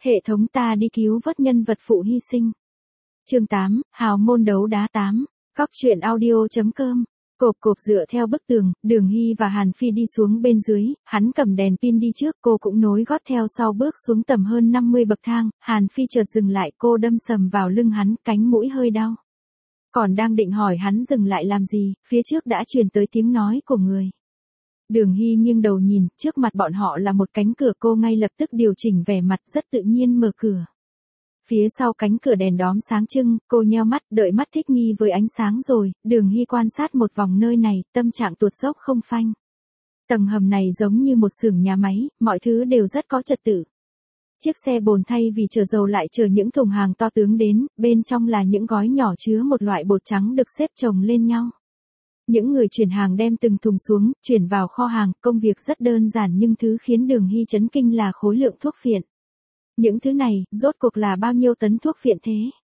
Hệ thống ta đi cứu vớt nhân vật phụ hy sinh. Chương 8, Hào môn đấu đá 8. Góc truyện audio.com. Cộp dựa theo bức tường, Đường Hy và Hàn Phi đi xuống bên dưới, hắn cầm đèn pin đi trước, cô cũng nối gót theo sau bước xuống tầm hơn 50 bậc thang, Hàn Phi chợt dừng lại, cô đâm sầm vào lưng hắn, cánh mũi hơi đau. Còn đang định hỏi hắn dừng lại làm gì, phía trước đã truyền tới tiếng nói của người. Đường Hy nghiêng đầu nhìn, trước mặt bọn họ là một cánh cửa, cô ngay lập tức điều chỉnh vẻ mặt rất tự nhiên mở cửa. Phía sau cánh cửa đèn đóm sáng trưng, cô nheo mắt, đợi mắt thích nghi với ánh sáng rồi, Đường Hy quan sát một vòng nơi này, tâm trạng tuột dốc không phanh. Tầng hầm này giống như một xưởng nhà máy, mọi thứ đều rất có trật tự. Chiếc xe bồn thay vì chở dầu lại chở những thùng hàng to tướng đến, bên trong là những gói nhỏ chứa một loại bột trắng được xếp chồng lên nhau. Những người chuyển hàng đem từng thùng xuống, chuyển vào kho hàng, công việc rất đơn giản nhưng thứ khiến Đường Hy chấn kinh là khối lượng thuốc phiện. Những thứ này, rốt cuộc là bao nhiêu tấn thuốc phiện thế?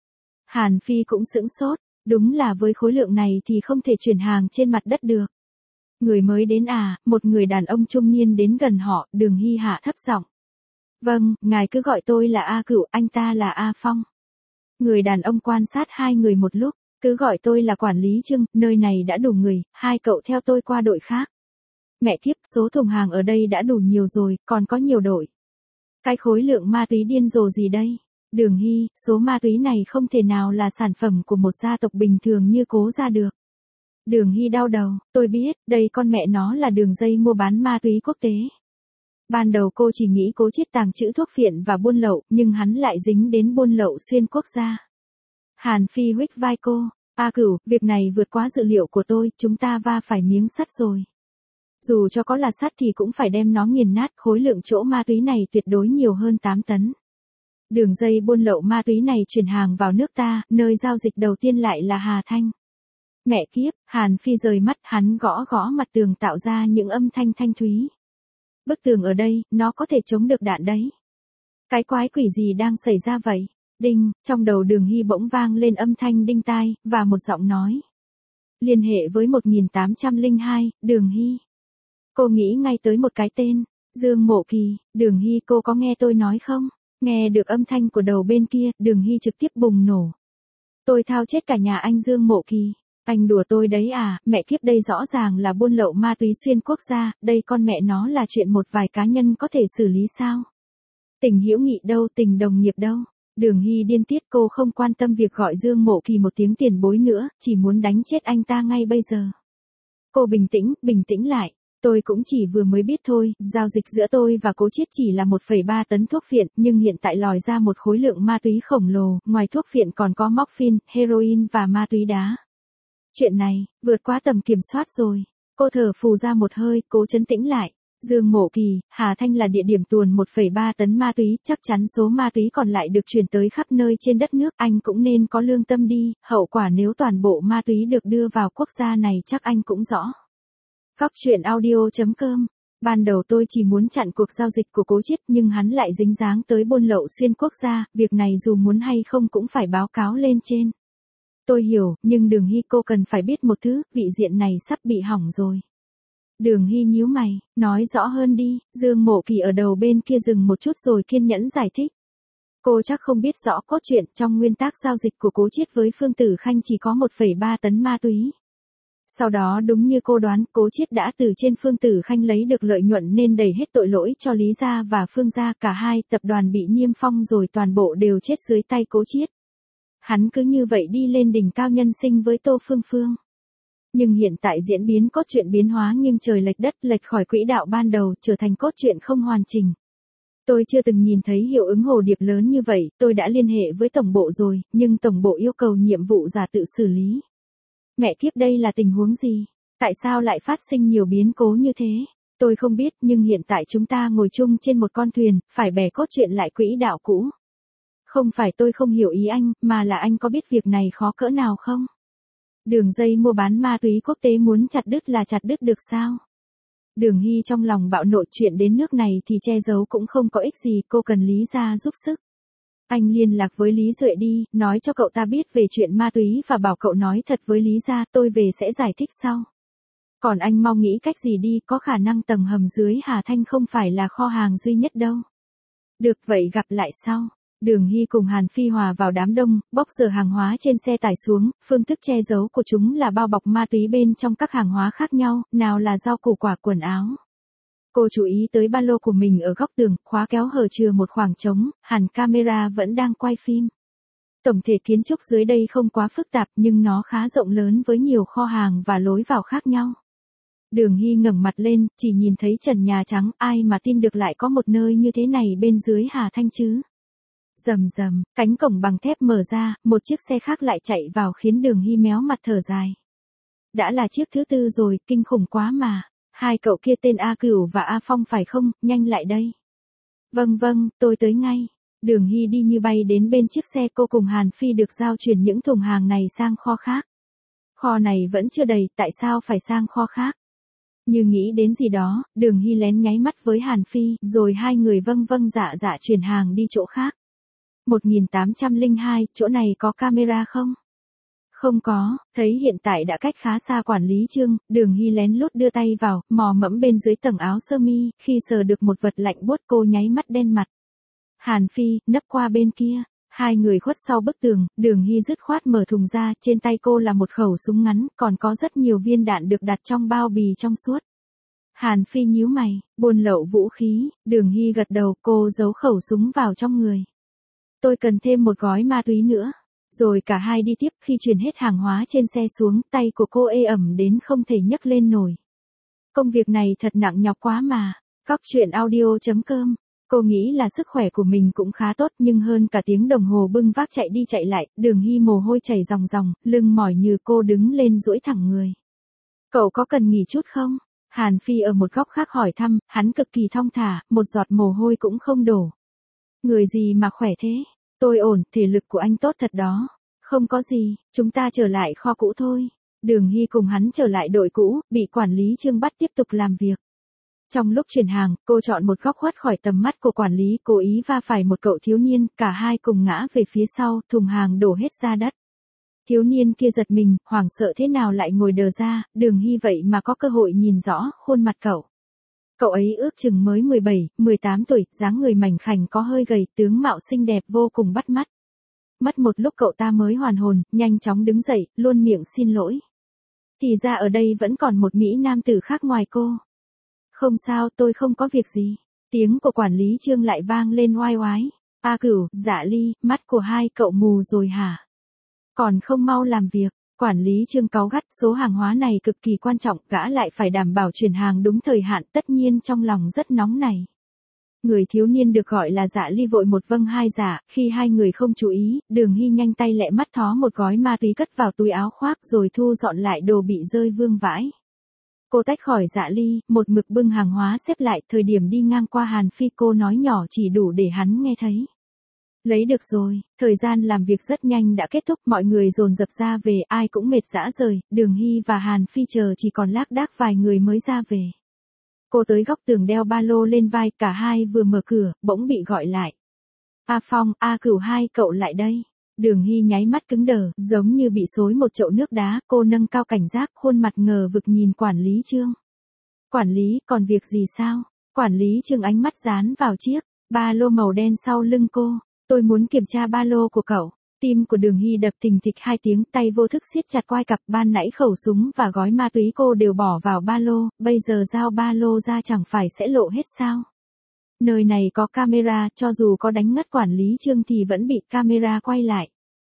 Hàn Phi cũng sững sốt, đúng là với khối lượng này thì không thể chuyển hàng trên mặt đất được. Người mới đến à, một người đàn ông trung niên đến gần họ, Đường Hy hạ thấp giọng. Vâng, ngài cứ gọi tôi là A Cửu, anh ta là A Phong. Người đàn ông quan sát hai người một lúc, cứ gọi tôi là quản lý Trương, nơi này đã đủ người, hai cậu theo tôi qua đội khác. Mẹ kiếp, số thùng hàng ở đây đã đủ nhiều rồi, còn có nhiều đội. Cái khối lượng ma túy điên rồ gì đây? Đường Hy, số ma túy này không thể nào là sản phẩm của một gia tộc bình thường như Cố gia được. Đường Hy đau đầu, tôi biết, đây con mẹ nó là đường dây mua bán ma túy quốc tế. Ban đầu cô chỉ nghĩ Cố Chiết tàng trữ thuốc phiện và buôn lậu, nhưng hắn lại dính đến buôn lậu xuyên quốc gia. Hàn Phi huých vai cô, A Cửu, việc này vượt quá dự liệu của tôi, chúng ta va phải miếng sắt rồi. Dù cho có là sắt thì cũng phải đem nó nghiền nát, khối lượng chỗ ma túy này tuyệt đối nhiều hơn 8 tấn. Đường dây buôn lậu ma túy này chuyển hàng vào nước ta, nơi giao dịch đầu tiên lại là Hà Thanh. Mẹ kiếp, Hàn Phi rời mắt, hắn gõ mặt tường tạo ra những âm thanh thanh thúy. Bức tường ở đây, nó có thể chống được đạn đấy. Cái quái quỷ gì đang xảy ra vậy? Đinh, trong đầu Đường Hy bỗng vang lên âm thanh đinh tai, và một giọng nói. Liên hệ với 1802, Đường Hy. Cô nghĩ ngay tới một cái tên, Dương Mộ Kỳ. Đường Hy, cô có nghe tôi nói không? Nghe được âm thanh của đầu bên kia, Đường Hy trực tiếp bùng nổ. Tôi thao chết cả nhà anh Dương Mộ Kỳ. Anh đùa tôi đấy à, mẹ kiếp, đây rõ ràng là buôn lậu ma túy xuyên quốc gia, đây con mẹ nó là chuyện một vài cá nhân có thể xử lý sao? Tình hữu nghị đâu, tình đồng nghiệp đâu? Đường Hy điên tiết, cô không quan tâm việc gọi Dương Mộ Kỳ một tiếng tiền bối nữa, chỉ muốn đánh chết anh ta ngay bây giờ. Cô bình tĩnh lại. Tôi cũng chỉ vừa mới biết thôi, giao dịch giữa tôi và Cố Chiết chỉ là 1,3 tấn thuốc phiện, nhưng hiện tại lòi ra một khối lượng ma túy khổng lồ, ngoài thuốc phiện còn có morphine, heroin và ma túy đá. Chuyện này, vượt quá tầm kiểm soát rồi. Cô thở phù ra một hơi, cố trấn tĩnh lại. Dương Mộ Kỳ, Hà Thanh là địa điểm tuồn 1,3 tấn ma túy, chắc chắn số ma túy còn lại được chuyển tới khắp nơi trên đất nước, anh cũng nên có lương tâm đi, hậu quả nếu toàn bộ ma túy được đưa vào quốc gia này chắc anh cũng rõ. Góc truyện audio.com. Ban đầu tôi chỉ muốn chặn cuộc giao dịch của Cố Chiết nhưng hắn lại dính dáng tới buôn lậu xuyên quốc gia, việc này dù muốn hay không cũng phải báo cáo lên trên. Tôi hiểu, nhưng Đường Hy, cô cần phải biết một thứ, vị diện này sắp bị hỏng rồi. Đường Hy nhíu mày, nói rõ hơn đi. Dương Mộ Kỳ ở đầu bên kia dừng một chút rồi kiên nhẫn giải thích. Cô chắc không biết rõ cốt truyện, trong nguyên tắc giao dịch của Cố Chiết với Phương Tử Khanh chỉ có 1,3 tấn ma túy. Sau đó đúng như cô đoán, Cố Chiết đã từ trên Phương Tử Khanh lấy được lợi nhuận nên đẩy hết tội lỗi cho Lý gia và Phương gia, cả hai tập đoàn bị niêm phong rồi toàn bộ đều chết dưới tay Cố Chiết. Hắn cứ như vậy đi lên đỉnh cao nhân sinh với Tô Phương Phương. Nhưng hiện tại diễn biến cốt truyện biến hóa nghiêng trời lệch đất, lệch khỏi quỹ đạo ban đầu, trở thành cốt truyện không hoàn chỉnh. Tôi chưa từng nhìn thấy hiệu ứng hồ điệp lớn như vậy, tôi đã liên hệ với tổng bộ rồi, nhưng tổng bộ yêu cầu nhiệm vụ giả tự xử lý. Mẹ kiếp, đây là tình huống gì? Tại sao lại phát sinh nhiều biến cố như thế? Tôi không biết, nhưng hiện tại chúng ta ngồi chung trên một con thuyền, phải bẻ cốt truyện lại quỹ đạo cũ. Không phải tôi không hiểu ý anh, mà là anh có biết việc này khó cỡ nào không? Đường dây mua bán ma túy quốc tế muốn chặt đứt là chặt đứt được sao? Đường Hy trong lòng bạo nộ, chuyện đến nước này thì che giấu cũng không có ích gì, cô cần Lý gia giúp sức. Anh liên lạc với Lý Duệ đi, nói cho cậu ta biết về chuyện ma túy và bảo cậu nói thật với Lý gia, tôi về sẽ giải thích sau. Còn anh mau nghĩ cách gì đi, có khả năng tầng hầm dưới Hà Thanh không phải là kho hàng duy nhất đâu. Được vậy gặp lại sau. Đường Hy cùng Hàn Phi hòa vào đám đông, bóc dỡ hàng hóa trên xe tải xuống, phương thức che giấu của chúng là bao bọc ma túy bên trong các hàng hóa khác nhau, nào là rau củ quả quần áo. Cô chú ý tới ba lô của mình ở góc tường, khóa kéo hở chừa một khoảng trống, hẳn camera vẫn đang quay phim. Tổng thể kiến trúc dưới đây không quá phức tạp nhưng nó khá rộng lớn với nhiều kho hàng và lối vào khác nhau. Đường Hy ngẩng mặt lên, chỉ nhìn thấy trần nhà trắng, ai mà tin được lại có một nơi như thế này bên dưới Hà Thanh chứ. Rầm rầm, cánh cổng bằng thép mở ra, một chiếc xe khác lại chạy vào khiến Đường Hy méo mặt thở dài. Đã là chiếc thứ tư rồi, kinh khủng quá mà. Hai cậu kia tên A Cửu và A Phong phải không, nhanh lại đây. Vâng vâng, tôi tới ngay. Đường Hy đi như bay đến bên chiếc xe, cô cùng Hàn Phi được giao chuyển những thùng hàng này sang kho khác. Kho này vẫn chưa đầy, tại sao phải sang kho khác? Như nghĩ đến gì đó, Đường Hy lén nháy mắt với Hàn Phi, rồi hai người vâng vâng dạ dạ chuyển hàng đi chỗ khác. 1802, chỗ này có camera không? Không có, thấy hiện tại đã cách khá xa quản lý Trương, Đường Hy lén lút đưa tay vào, mò mẫm bên dưới tầng áo sơ mi, khi sờ được một vật lạnh buốt cô nháy mắt đen mặt. Hàn Phi, nấp qua bên kia. Hai người khuất sau bức tường, Đường Hy dứt khoát mở thùng ra, trên tay cô là một khẩu súng ngắn, còn có rất nhiều viên đạn được đặt trong bao bì trong suốt. Hàn Phi nhíu mày, buôn lậu vũ khí, Đường Hy gật đầu, cô giấu khẩu súng vào trong người. Tôi cần thêm một gói ma túy nữa. Rồi cả hai đi tiếp, khi chuyển hết hàng hóa trên xe xuống, tay của cô ê ẩm đến không thể nhấc lên nổi. Công việc này thật nặng nhọc quá mà. Cóc truyện audio.com. Cô nghĩ là sức khỏe của mình cũng khá tốt nhưng hơn cả tiếng đồng hồ bưng vác chạy đi chạy lại, Đường Hy mồ hôi chảy ròng ròng, lưng mỏi như cô đứng lên duỗi thẳng người. Cậu có cần nghỉ chút không? Hàn Phi ở một góc khác hỏi thăm, hắn cực kỳ thong thả, một giọt mồ hôi cũng không đổ. Người gì mà khỏe thế? Tôi ổn, thể lực của anh tốt thật đó. Không có gì, chúng ta trở lại kho cũ thôi. Đường Hy cùng hắn trở lại đội cũ, bị quản lý Trương bắt tiếp tục làm việc. Trong lúc chuyển hàng, cô chọn một góc khuất khỏi tầm mắt của quản lý, cố ý va phải một cậu thiếu niên, cả hai cùng ngã về phía sau, thùng hàng đổ hết ra đất. Thiếu niên kia giật mình, hoảng sợ thế nào lại ngồi đờ ra, Đường Hy vậy mà có cơ hội nhìn rõ khuôn mặt cậu. Cậu ấy ước chừng mới 17, 18 tuổi, dáng người mảnh khảnh có hơi gầy, tướng mạo xinh đẹp vô cùng bắt mắt. Mất một lúc cậu ta mới hoàn hồn, nhanh chóng đứng dậy, luôn miệng xin lỗi. Thì ra ở đây vẫn còn một mỹ nam tử khác ngoài cô. Không sao, tôi không có việc gì. Tiếng của quản lý Trương lại vang lên oai oái. A Cửu, Dạ Ly, mắt của hai cậu mù rồi hả? Còn không mau làm việc. Quản lý Trương cáu gắt, số hàng hóa này cực kỳ quan trọng, gã lại phải đảm bảo chuyển hàng đúng thời hạn, tất nhiên trong lòng rất nóng này. Người thiếu niên được gọi là Dạ Ly vội một vâng hai dạ, khi hai người không chú ý, Đường Hy nhanh tay lẹ mắt thó một gói ma túy cất vào túi áo khoác rồi thu dọn lại đồ bị rơi vương vãi. Cô tách khỏi Dạ Ly, một mực bưng hàng hóa xếp lại, thời điểm đi ngang qua Hàn Phi cô nói nhỏ chỉ đủ để hắn nghe thấy. Lấy được rồi, thời gian làm việc rất nhanh đã kết thúc, mọi người dồn dập ra về, ai cũng mệt rã rời, Đường Hy và Hàn Phi chờ chỉ còn lác đác vài người mới ra về. Cô tới góc tường đeo ba lô lên vai, cả hai vừa mở cửa, bỗng bị gọi lại. A Phong, A Cửu, hai cậu lại đây. Đường Hy nháy mắt cứng đờ, giống như bị xối một chậu nước đá, cô nâng cao cảnh giác, khuôn mặt ngờ vực nhìn quản lý Trương. Quản lý, còn việc gì sao? Quản lý Trương ánh mắt dán vào chiếc ba lô màu đen sau lưng cô. Tôi muốn kiểm tra ba lô của cậu. Tim của Đường Hy đập thình thịch 2 tiếng, tay vô thức siết chặt quai cặp, ban nãy khẩu súng và gói ma túy cô đều bỏ vào ba lô, bây giờ giao ba lô ra chẳng phải sẽ lộ hết sao? Nơi này có camera, cho dù có đánh ngất quản lý Trương thì vẫn bị camera quay lại.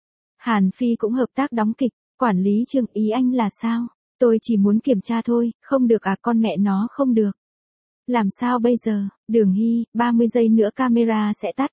Hàn Phi cũng hợp tác đóng kịch, quản lý Trương, ý anh là sao? Tôi chỉ muốn kiểm tra thôi, không được à, con mẹ nó không được. Làm sao bây giờ? Đường Hy, 30 giây nữa camera sẽ tắt.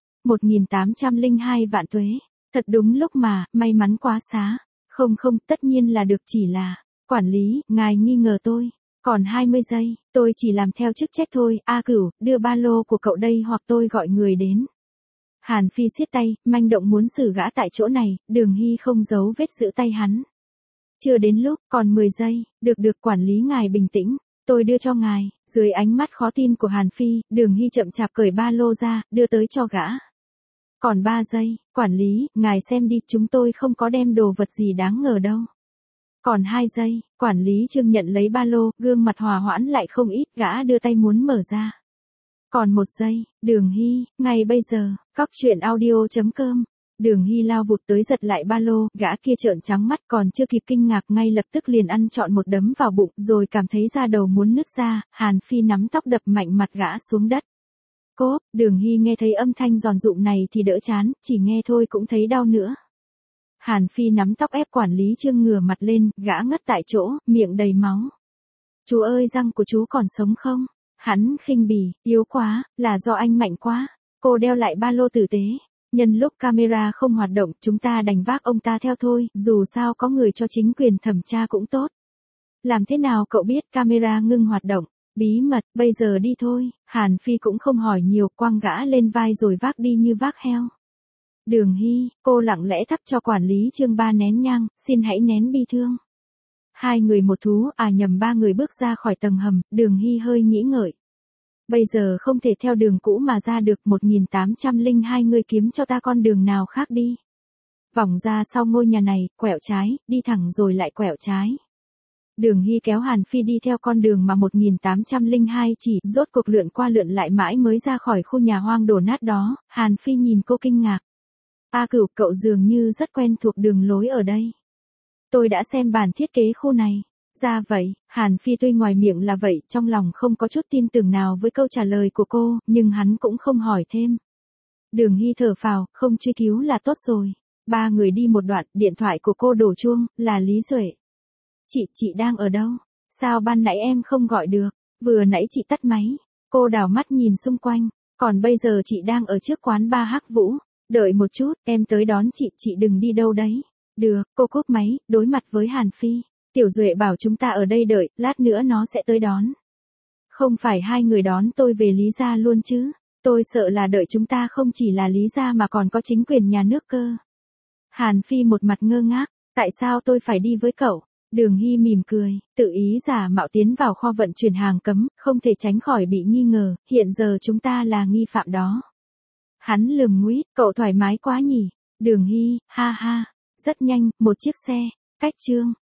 1802 vạn tuế. Thật đúng lúc mà, may mắn quá xá. Không không, tất nhiên là được, chỉ là, quản lý, ngài nghi ngờ tôi. Còn 20 giây, tôi chỉ làm theo chức trách thôi. A Cửu, đưa ba lô của cậu đây hoặc tôi gọi người đến. Hàn Phi siết tay, manh động muốn xử gã tại chỗ này, Đường Hy không giấu vết giữ tay hắn. Chưa đến lúc, còn 10 giây, được quản lý ngài bình tĩnh. Tôi đưa cho ngài. Dưới ánh mắt khó tin của Hàn Phi, Đường Hy chậm chạp cởi ba lô ra, đưa tới cho gã. Còn 3 giây, quản lý, ngài xem đi, chúng tôi không có đem đồ vật gì đáng ngờ đâu. Còn 2 giây, quản lý Trương nhận lấy ba lô, gương mặt hòa hoãn lại không ít, gã đưa tay muốn mở ra. Còn một giây, Đường Hy, ngay bây giờ, cóc truyện audio.com. Đường Hy lao vụt tới giật lại ba lô, gã kia trợn trắng mắt còn chưa kịp kinh ngạc ngay lập tức liền ăn trọn một đấm vào bụng rồi cảm thấy da đầu muốn nứt ra, Hàn Phi nắm tóc đập mạnh mặt gã xuống đất. Cốp, Đường Hy nghe thấy âm thanh giòn rụm này thì đỡ chán, chỉ nghe thôi cũng thấy đau nữa. Hàn Phi nắm tóc ép quản lý Trương ngửa mặt lên, gã ngất tại chỗ, miệng đầy máu. Chú ơi răng của chú còn sống không? Hắn khinh bỉ, yếu quá, là do anh mạnh quá. Cô đeo lại ba lô tử tế. Nhân lúc camera không hoạt động, chúng ta đành vác ông ta theo thôi, dù sao có người cho chính quyền thẩm tra cũng tốt. Làm thế nào cậu biết camera ngưng hoạt động? Bí mật, bây giờ đi thôi. Hàn Phi cũng không hỏi nhiều, quăng gã lên vai rồi vác đi như vác heo. Đường Hy, cô lặng lẽ thắp cho quản lý Trương 3 nén nhang, xin hãy nén bi thương. 2 người một thú, nhầm 3 người bước ra khỏi tầng hầm, Đường Hy hơi nghĩ ngợi. Bây giờ không thể theo đường cũ mà ra được, 1802 người kiếm cho ta con đường nào khác đi. Vòng ra sau ngôi nhà này, quẹo trái, đi thẳng rồi lại quẹo trái. Đường Hy kéo Hàn Phi đi theo con đường mà 1802 chỉ, rốt cuộc lượn qua lượn lại mãi mới ra khỏi khu nhà hoang đổ nát đó. Hàn Phi nhìn cô kinh ngạc. Cửu, cậu dường như rất quen thuộc đường lối ở đây. Tôi đã xem bản thiết kế khu này. Ra vậy, Hàn Phi tuy ngoài miệng là vậy, trong lòng không có chút tin tưởng nào với câu trả lời của cô, nhưng hắn cũng không hỏi thêm. Đường Hy thở phào, không truy cứu là tốt rồi. 3 người đi một đoạn, điện thoại của cô đổ chuông, là Lý Duệ. Chị đang ở đâu? Sao ban nãy em không gọi được? Vừa nãy chị tắt máy. Cô đảo mắt nhìn xung quanh, còn bây giờ chị đang ở trước quán bar Hắc Vũ. Đợi một chút, em tới đón chị đừng đi đâu đấy. Được, cô cúp máy, đối mặt với Hàn Phi. Tiểu Duệ bảo chúng ta ở đây đợi, lát nữa nó sẽ tới đón. Không phải 2 người đón tôi về Lý gia luôn chứ? Tôi sợ là đợi chúng ta không chỉ là Lý gia mà còn có chính quyền nhà nước cơ. Hàn Phi một mặt ngơ ngác, tại sao tôi phải đi với cậu? Đường Hy mỉm cười, tự ý giả mạo tiến vào kho vận chuyển hàng cấm, không thể tránh khỏi bị nghi ngờ, hiện giờ chúng ta là nghi phạm đó. Hắn lườm nguýt, cậu thoải mái quá nhỉ? Đường Hy, ha ha, rất nhanh, một chiếc xe, cách Trương